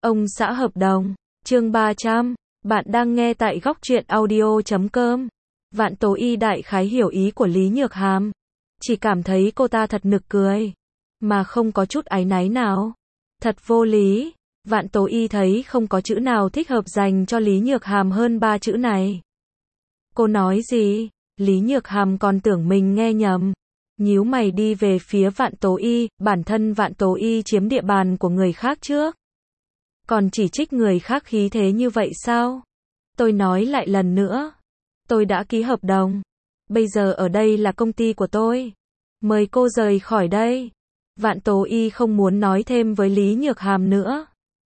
Ông xã hợp đồng, chương 300, bạn đang nghe tại góc truyện audio.com. Vạn Tố Y đại khái hiểu ý của Lý Nhược Hàm, chỉ cảm thấy cô ta thật nực cười, mà không có chút áy náy nào. Thật vô lý, Vạn Tố Y thấy không có chữ nào thích hợp dành cho Lý Nhược Hàm hơn 3 chữ này. Cô nói gì? Lý Nhược Hàm còn tưởng mình nghe nhầm, nhíu mày đi về phía Vạn Tố Y, bản thân Vạn Tố Y chiếm địa bàn của người khác trước, còn chỉ trích người khác khí thế như vậy sao? Tôi nói lại lần nữa, tôi đã ký hợp đồng, bây giờ ở đây là công ty của tôi, mời cô rời khỏi đây. Vạn Tố Y không muốn nói thêm với Lý Nhược Hàm nữa.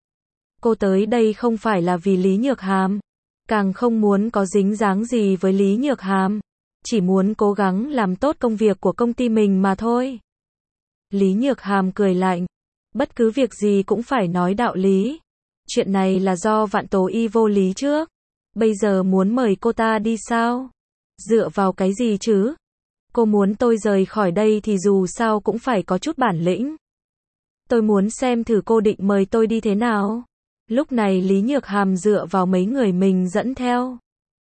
Cô tới đây không phải là vì Lý Nhược Hàm, càng không muốn có dính dáng gì với Lý Nhược Hàm, chỉ muốn cố gắng làm tốt công việc của công ty mình mà thôi. Lý Nhược Hàm cười lạnh, bất cứ việc gì cũng phải nói đạo lý. Chuyện này là do Vạn Tố Y vô lý trước, bây giờ muốn mời cô ta đi sao? Dựa vào cái gì chứ? Cô muốn tôi rời khỏi đây thì dù sao cũng phải có chút bản lĩnh. Tôi muốn xem thử cô định mời tôi đi thế nào. Lúc này Lý Nhược Hàm dựa vào mấy người mình dẫn theo,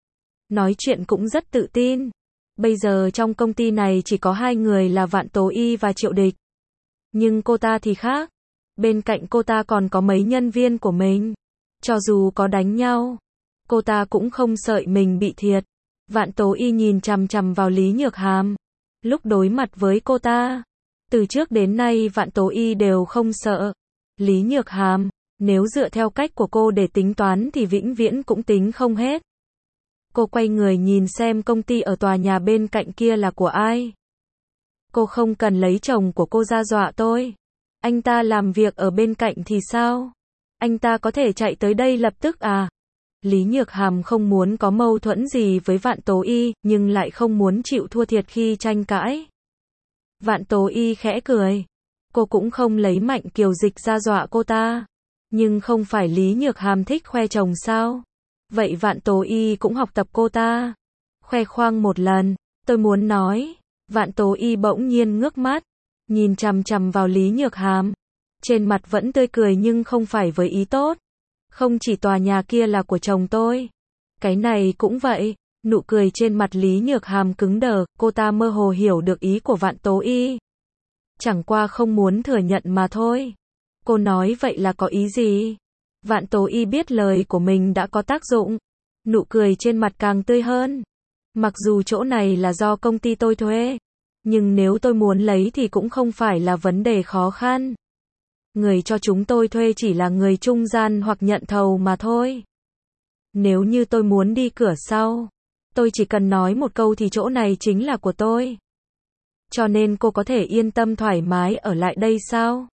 nói chuyện cũng rất tự tin. Bây giờ trong công ty này chỉ có 2 người là Vạn Tố Y và Triệu Địch. Nhưng cô ta thì khác. Bên cạnh cô ta còn có mấy nhân viên của mình. Cho dù có đánh nhau, cô ta cũng không sợ mình bị thiệt. Vạn Tố Y nhìn chằm chằm vào Lý Nhược Hàm. Lúc đối mặt với cô ta, từ trước đến nay Vạn Tố Y đều không sợ. Lý Nhược Hàm, nếu dựa theo cách của cô để tính toán thì vĩnh viễn cũng tính không hết. Cô quay người nhìn xem công ty ở tòa nhà bên cạnh kia là của ai. Cô không cần lấy chồng của cô ra dọa tôi. Anh ta làm việc ở bên cạnh thì sao? Anh ta có thể chạy tới đây lập tức à? Lý Nhược Hàm không muốn có mâu thuẫn gì với Vạn Tố Y, nhưng lại không muốn chịu thua thiệt khi tranh cãi. Vạn Tố Y khẽ cười. Cô cũng không lấy Mạnh Kiều Dịch ra dọa cô ta. Nhưng không phải Lý Nhược Hàm thích khoe chồng sao? Vậy Vạn Tố Y cũng học tập cô ta. Khoe khoang một lần, tôi muốn nói. Vạn Tố Y bỗng nhiên ngước mắt, nhìn chằm chằm vào Lý Nhược Hàm. Trên mặt vẫn tươi cười nhưng không phải với ý tốt. Không chỉ tòa nhà kia là của chồng tôi, cái này cũng vậy. Nụ cười trên mặt Lý Nhược Hàm cứng đờ, cô ta mơ hồ hiểu được ý của Vạn Tố Y. Chẳng qua không muốn thừa nhận mà thôi. Cô nói vậy là có ý gì? Vạn Tố Y biết lời của mình đã có tác dụng. Nụ cười trên mặt càng tươi hơn. Mặc dù chỗ này là do công ty tôi thuê, nhưng nếu tôi muốn lấy thì cũng không phải là vấn đề khó khăn. Người cho chúng tôi thuê chỉ là người trung gian hoặc nhận thầu mà thôi. Nếu như tôi muốn đi cửa sau, tôi chỉ cần nói một câu thì chỗ này chính là của tôi. Cho nên cô có thể yên tâm thoải mái ở lại đây sao?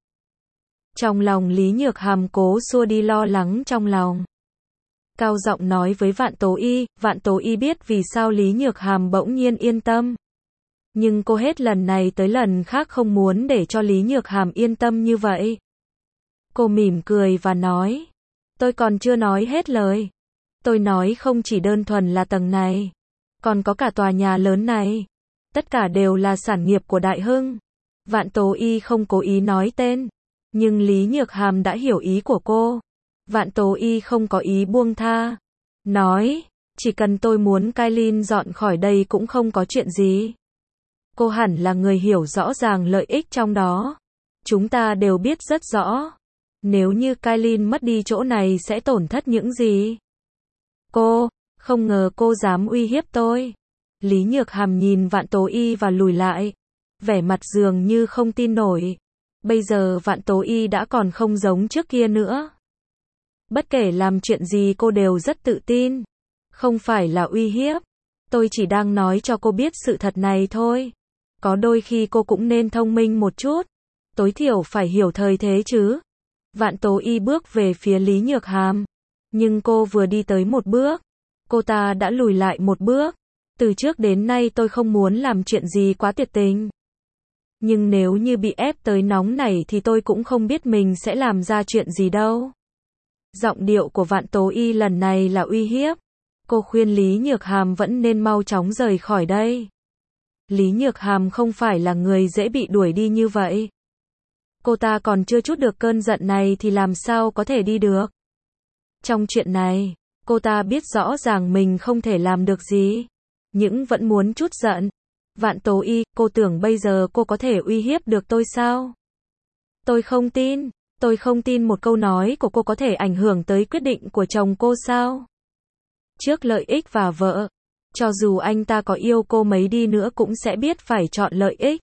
Trong lòng Lý Nhược Hàm cố xua đi lo lắng trong lòng, cao giọng nói với Vạn Tố Y. Vạn Tố Y biết vì sao Lý Nhược Hàm bỗng nhiên yên tâm. Nhưng cô hết lần này tới lần khác không muốn để cho Lý Nhược Hàm yên tâm như vậy. Cô mỉm cười và nói, tôi còn chưa nói hết lời. Tôi nói không chỉ đơn thuần là tầng này, còn có cả tòa nhà lớn này. Tất cả đều là sản nghiệp của Đại Hưng. Vạn Tố Y không cố ý nói tên, nhưng Lý Nhược Hàm đã hiểu ý của cô. Vạn Tố Y không có ý buông tha, nói, chỉ cần tôi muốn Kailin dọn khỏi đây cũng không có chuyện gì. Cô hẳn là người hiểu rõ ràng lợi ích trong đó. Chúng ta đều biết rất rõ. Nếu như Kailin mất đi chỗ này sẽ tổn thất những gì? Cô, không ngờ cô dám uy hiếp tôi. Lý Nhược Hàm nhìn Vạn Tố Y và lùi lại, vẻ mặt dường như không tin nổi. Bây giờ Vạn Tố Y đã còn không giống trước kia nữa. Bất kể làm chuyện gì cô đều rất tự tin. Không phải là uy hiếp. Tôi chỉ đang nói cho cô biết sự thật này thôi. Có đôi khi cô cũng nên thông minh một chút. Tối thiểu phải hiểu thời thế chứ. Vạn Tố Y bước về phía Lý Nhược Hàm. Nhưng cô vừa đi tới một bước, cô ta đã lùi lại một bước. Từ trước đến nay tôi không muốn làm chuyện gì quá tuyệt tình. Nhưng nếu như bị ép tới nóng này thì tôi cũng không biết mình sẽ làm ra chuyện gì đâu. Giọng điệu của Vạn Tố Y lần này là uy hiếp. Cô khuyên Lý Nhược Hàm vẫn nên mau chóng rời khỏi đây. Lý Nhược Hàm không phải là người dễ bị đuổi đi như vậy. Cô ta còn chưa trút được cơn giận này thì làm sao có thể đi được. Trong chuyện này, cô ta biết rõ ràng mình không thể làm được gì, nhưng vẫn muốn trút giận. Vạn Tố Y, cô tưởng bây giờ cô có thể uy hiếp được tôi sao? Tôi không tin một câu nói của cô có thể ảnh hưởng tới quyết định của chồng cô sao? Trước lợi ích và vợ, cho dù anh ta có yêu cô mấy đi nữa cũng sẽ biết phải chọn lợi ích.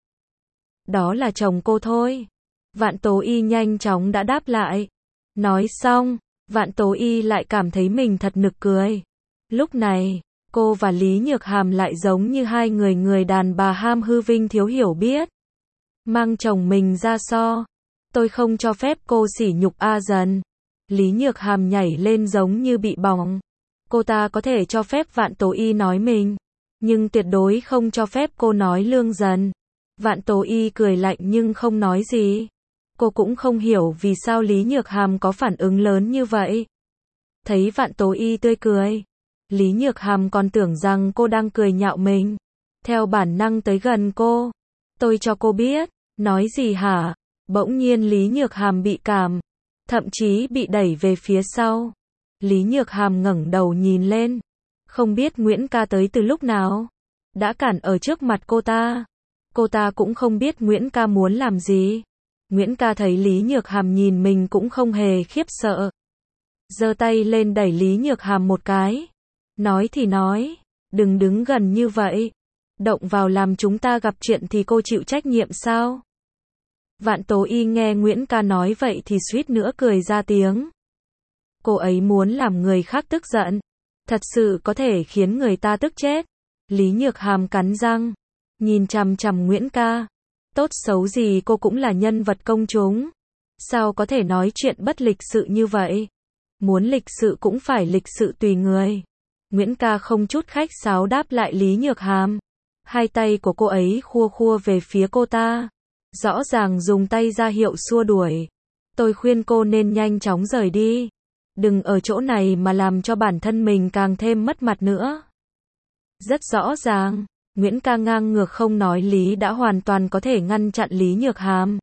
Đó là chồng cô thôi. Vạn Tố Y nhanh chóng đã đáp lại. Nói xong, Vạn Tố Y lại cảm thấy mình thật nực cười. Lúc này, cô và Lý Nhược Hàm lại giống như hai người đàn bà ham hư vinh thiếu hiểu biết. Mang chồng mình ra so. Tôi không cho phép cô sỉ nhục A Dần. Lý Nhược Hàm nhảy lên giống như bị bỏng. Cô ta có thể cho phép Vạn Tố Y nói mình, nhưng tuyệt đối không cho phép cô nói Lương Dần. Vạn Tố Y cười lạnh nhưng không nói gì. Cô cũng không hiểu vì sao Lý Nhược Hàm có phản ứng lớn như vậy. Thấy Vạn Tố Y tươi cười, Lý Nhược Hàm còn tưởng rằng cô đang cười nhạo mình. Theo bản năng tới gần cô. Tôi cho cô biết. Nói gì hả? Bỗng nhiên Lý Nhược Hàm bị cảm, thậm chí bị đẩy về phía sau. Lý Nhược Hàm ngẩng đầu nhìn lên. Không biết Nguyễn ca tới từ lúc nào. Đã cản ở trước mặt cô ta. Cô ta cũng không biết Nguyễn ca muốn làm gì. Nguyễn ca thấy Lý Nhược Hàm nhìn mình cũng không hề khiếp sợ. Giơ tay lên đẩy Lý Nhược Hàm một cái. Nói thì nói, đừng đứng gần như vậy. Động vào làm chúng ta gặp chuyện thì cô chịu trách nhiệm sao? Vạn Tố Y nghe Nguyễn ca nói vậy thì suýt nữa cười ra tiếng. Cô ấy muốn làm người khác tức giận. Thật sự có thể khiến người ta tức chết. Lý Nhược Hàm cắn răng, nhìn chằm chằm Nguyễn ca. Tốt xấu gì cô cũng là nhân vật công chúng. Sao có thể nói chuyện bất lịch sự như vậy? Muốn lịch sự cũng phải lịch sự tùy người. Nguyễn ca không chút khách sáo đáp lại Lý Nhược Hàm. Hai tay của cô ấy khua khua về phía cô ta. Rõ ràng dùng tay ra hiệu xua đuổi. Tôi khuyên cô nên nhanh chóng rời đi. Đừng ở chỗ này mà làm cho bản thân mình càng thêm mất mặt nữa. Rất rõ ràng, Nguyễn ca ngang ngược không nói lý đã hoàn toàn có thể ngăn chặn Lý Nhược Hàm.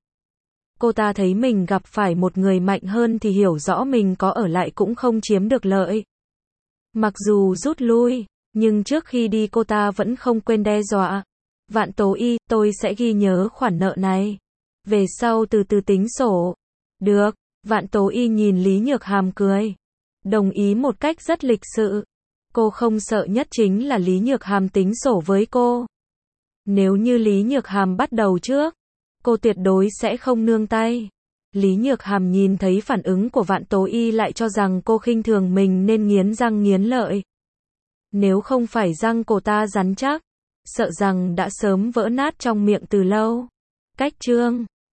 Cô ta thấy mình gặp phải một người mạnh hơn thì hiểu rõ mình có ở lại cũng không chiếm được lợi. Mặc dù rút lui, nhưng trước khi đi cô ta vẫn không quên đe dọa. Vạn Tố Y, tôi sẽ ghi nhớ khoản nợ này. Về sau từ từ tính sổ. Được, Vạn Tố Y nhìn Lý Nhược Hàm cười. Đồng ý một cách rất lịch sự. Cô không sợ nhất chính là Lý Nhược Hàm tính sổ với cô. Nếu như Lý Nhược Hàm bắt đầu trước, cô tuyệt đối sẽ không nương tay. Lý Nhược Hàm nhìn thấy phản ứng của Vạn Tố Y lại cho rằng cô khinh thường mình nên nghiến răng nghiến lợi. Nếu không phải răng cô ta rắn chắc, sợ rằng đã sớm vỡ nát trong miệng từ lâu. Cách chương